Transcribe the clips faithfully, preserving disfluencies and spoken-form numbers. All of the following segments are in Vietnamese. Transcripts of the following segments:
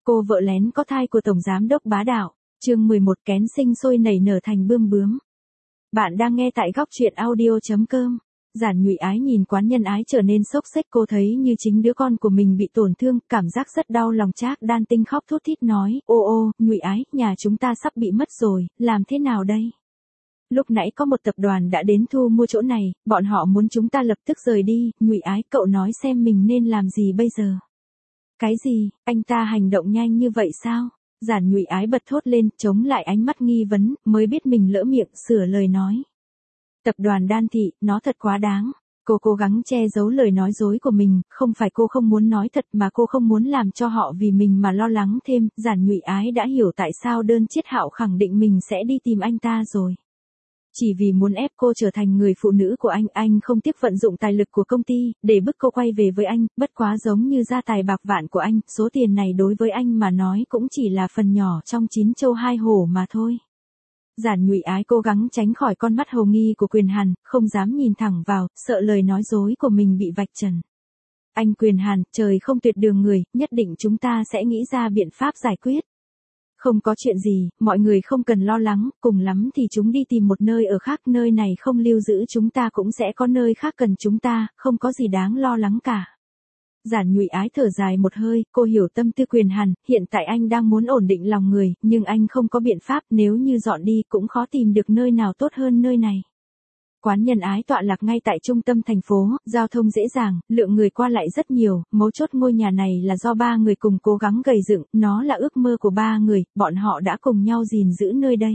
Cô vợ lén có thai của Tổng Giám đốc bá đạo. Chương mười một kén sinh sôi nảy nở thành bươm bướm. Bạn đang nghe tại góc truyện audio.com. Giản Nhụy Ái nhìn Quán Nhân Ái trở nên xốc xếch, cô thấy như chính đứa con của mình bị tổn thương, cảm giác rất đau lòng. Trác Đan Tinh khóc thút thít nói, ô ô, Nhụy Ái, nhà chúng ta sắp bị mất rồi, làm thế nào đây? Lúc nãy có một tập đoàn đã đến thu mua chỗ này, bọn họ muốn chúng ta lập tức rời đi. Nhụy Ái, cậu nói xem mình nên làm gì bây giờ? Cái gì, anh ta hành động nhanh như vậy sao? Giản Nhụy Ái bật thốt lên, chống lại ánh mắt nghi vấn, mới biết mình lỡ miệng, sửa lời nói. Tập đoàn Đan Thị, nó thật quá đáng. Cô cố gắng che giấu lời nói dối của mình, không phải cô không muốn nói thật mà cô không muốn làm cho họ vì mình mà lo lắng thêm. Giản Nhụy Ái đã hiểu tại sao Đơn Chiết Hạo khẳng định mình sẽ đi tìm anh ta rồi. Chỉ vì muốn ép cô trở thành người phụ nữ của anh, anh không tiếc vận dụng tài lực của công ty, để bức cô quay về với anh, bất quá giống như gia tài bạc vạn của anh, số tiền này đối với anh mà nói cũng chỉ là phần nhỏ trong chín châu hai hổ mà thôi. Giản Nhụy Ái cố gắng tránh khỏi con mắt hồ nghi của Quyền Hàn, không dám nhìn thẳng vào, sợ lời nói dối của mình bị vạch trần. Anh Quyền Hàn, trời không tuyệt đường người, nhất định chúng ta sẽ nghĩ ra biện pháp giải quyết. Không có chuyện gì, mọi người không cần lo lắng, cùng lắm thì chúng đi tìm một nơi ở khác, nơi này không lưu giữ chúng ta cũng sẽ có nơi khác cần chúng ta, không có gì đáng lo lắng cả. Giản Nhụy Ái thở dài một hơi, cô hiểu tâm tư Quyền Hàn, hiện tại anh đang muốn ổn định lòng người, nhưng anh không có biện pháp, nếu như dọn đi cũng khó tìm được nơi nào tốt hơn nơi này. Quán Nhân Ái tọa lạc ngay tại trung tâm thành phố, giao thông dễ dàng, lượng người qua lại rất nhiều, mấu chốt ngôi nhà này là do ba người cùng cố gắng gầy dựng, nó là ước mơ của ba người, bọn họ đã cùng nhau gìn giữ nơi đây.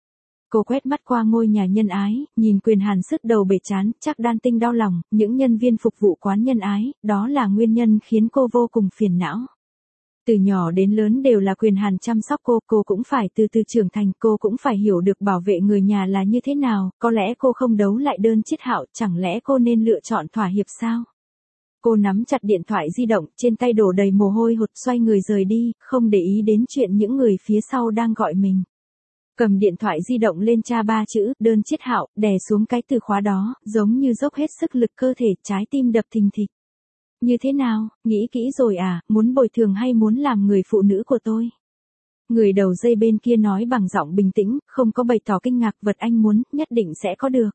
Cô quét mắt qua ngôi nhà Nhân Ái, nhìn Quyền Hàn sứt đầu bể chán, Trác Đan Tinh đau lòng, những nhân viên phục vụ Quán Nhân Ái, đó là nguyên nhân khiến cô vô cùng phiền não. Từ nhỏ đến lớn đều là Quyền Hàn chăm sóc cô, cô cũng phải từ từ trưởng thành, cô cũng phải hiểu được bảo vệ người nhà là như thế nào, có lẽ cô không đấu lại Đơn Chiết Hạo, chẳng lẽ cô nên lựa chọn thỏa hiệp sao? Cô nắm chặt điện thoại di động, trên tay đổ đầy mồ hôi hột, xoay người rời đi, không để ý đến chuyện những người phía sau đang gọi mình. Cầm điện thoại di động lên tra ba chữ, Đơn Chiết Hạo, đè xuống cái từ khóa đó, giống như dốc hết sức lực cơ thể, trái tim đập thình thịch. Như thế nào, nghĩ kỹ rồi à, muốn bồi thường hay muốn làm người phụ nữ của tôi? Người đầu dây bên kia nói bằng giọng bình tĩnh, không có bày tỏ kinh ngạc, vật anh muốn, nhất định sẽ có được.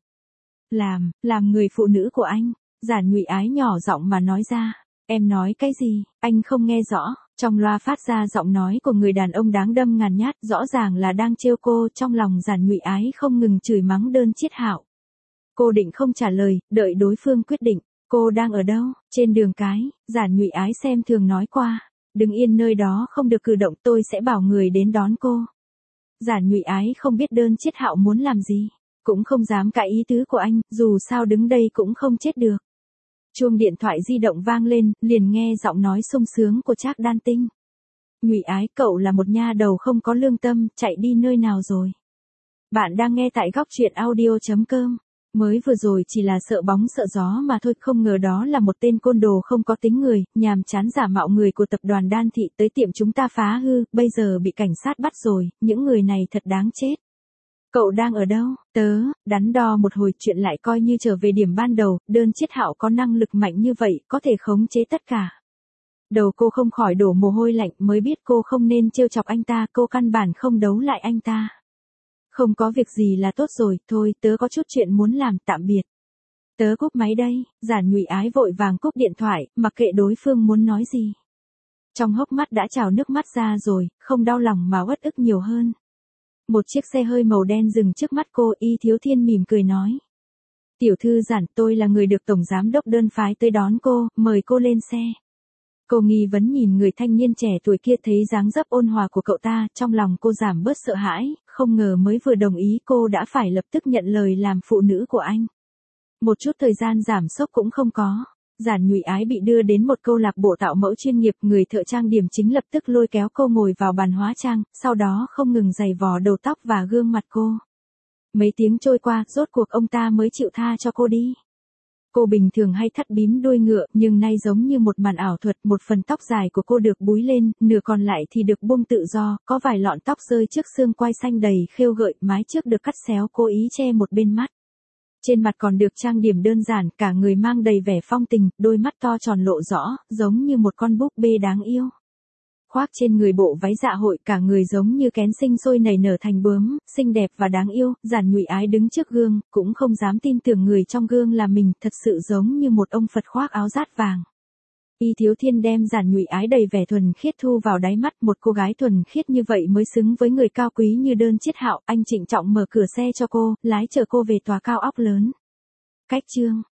Làm, làm người phụ nữ của anh. Giản Nhụy Ái nhỏ giọng mà nói ra. Em nói cái gì, anh không nghe rõ. Trong loa phát ra giọng nói của người đàn ông đáng đâm ngàn nhát, rõ ràng là đang trêu cô, trong lòng Giản Nhụy Ái không ngừng chửi mắng Đơn Chiết Hạo. Cô định không trả lời, đợi đối phương quyết định. Cô đang ở đâu? Trên đường cái, Giản Nhụy Ái xem thường nói qua. Đứng yên nơi đó không được cử động, tôi sẽ bảo người đến đón cô. Giản Nhụy Ái không biết Đơn Chiết Hạo muốn làm gì, cũng không dám cãi ý tứ của anh, dù sao đứng đây cũng không chết được. Chuông điện thoại di động vang lên, liền nghe giọng nói sung sướng của Trác Đan Tinh. Nhụy Ái, cậu là một nha đầu không có lương tâm, chạy đi nơi nào rồi? Bạn đang nghe tại góc truyện audio.com. Mới vừa rồi chỉ là sợ bóng sợ gió mà thôi, không ngờ đó là một tên côn đồ không có tính người, nhàm chán giả mạo người của tập đoàn Đan Thị tới tiệm chúng ta phá hư, bây giờ bị cảnh sát bắt rồi, những người này thật đáng chết. Cậu đang ở đâu? Tớ, đắn đo một hồi chuyện lại coi như trở về điểm ban đầu, Đơn Chiết Hạo có năng lực mạnh như vậy, có thể khống chế tất cả. Đầu cô không khỏi đổ mồ hôi lạnh, mới biết cô không nên trêu chọc anh ta, cô căn bản không đấu lại anh ta. Không có việc gì là tốt rồi, thôi, tớ có chút chuyện muốn làm, tạm biệt. Tớ cúp máy đây. Giản Nhụy Ái vội vàng cúp điện thoại, mặc kệ đối phương muốn nói gì. Trong hốc mắt đã trào nước mắt ra rồi, không đau lòng mà uất ức nhiều hơn. Một chiếc xe hơi màu đen dừng trước mắt cô, Y Thiếu Thiên mỉm cười nói. Tiểu thư Giản, tôi là người được Tổng Giám đốc Đơn phái tới đón cô, mời cô lên xe. Cô nghi vấn nhìn người thanh niên trẻ tuổi kia, thấy dáng dấp ôn hòa của cậu ta, trong lòng cô giảm bớt sợ hãi, không ngờ mới vừa đồng ý cô đã phải lập tức nhận lời làm phụ nữ của anh. Một chút thời gian giảm sốc cũng không có. Giản Nhụy Ái bị đưa đến một câu lạc bộ tạo mẫu chuyên nghiệp, người thợ trang điểm chính lập tức lôi kéo cô ngồi vào bàn hóa trang, sau đó không ngừng giày vò đầu tóc và gương mặt cô. Mấy tiếng trôi qua, rốt cuộc ông ta mới chịu tha cho cô đi. Cô bình thường hay thắt bím đuôi ngựa, nhưng nay giống như một màn ảo thuật, một phần tóc dài của cô được búi lên, nửa còn lại thì được buông tự do, có vài lọn tóc rơi trước xương quai xanh đầy khêu gợi, mái trước được cắt xéo cố ý che một bên mắt. Trên mặt còn được trang điểm đơn giản, cả người mang đầy vẻ phong tình, đôi mắt to tròn lộ rõ, giống như một con búp bê đáng yêu. khoác trên người bộ váy dạ hội, cả người giống như kén sinh sôi nảy nở thành bướm, xinh đẹp và đáng yêu. Giản Nhụy Ái đứng trước gương, cũng không dám tin tưởng người trong gương là mình, thật sự giống như một ông Phật khoác áo dát vàng. Y Thiếu Thiên đem Giản Nhụy Ái đầy vẻ thuần khiết thu vào đáy mắt, một cô gái thuần khiết như vậy mới xứng với người cao quý như Đơn Chiết Hạo. Anh trịnh trọng mở cửa xe cho cô, lái chở cô về tòa cao ốc lớn. Cách chương